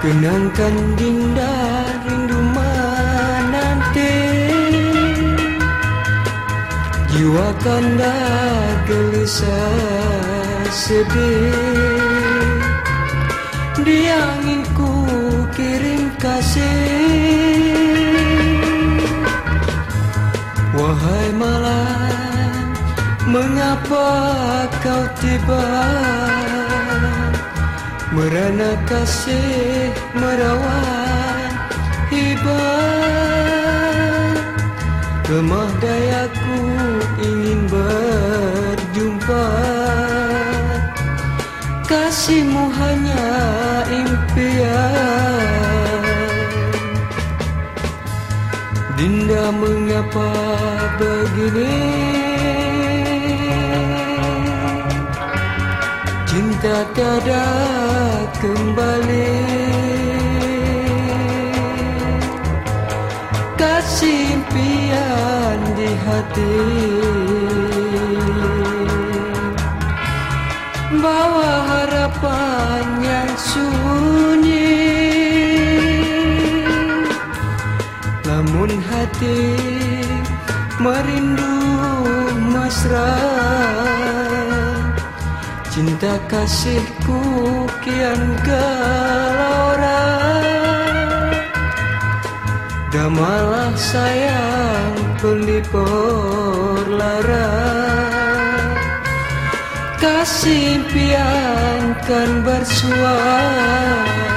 Kenangkan dinda rindu menanti, jiwa kanda gelisah sedih. Dia ingin ku kirim kasih, wahai malam, mengapa kau tiba? Merana kasih merawat hibah, lemah dayaku ingin berjumpa. Kasihmu hanya impian. Dinda mengapa begini? Cinta tiada kembali, kasih impian di hati. Bawa harapan yang sunyi, namun hati merindu mesra. Cinta kasihku kian gelora, damalah sayang pelipur lara. Kasih impian kan bersuara.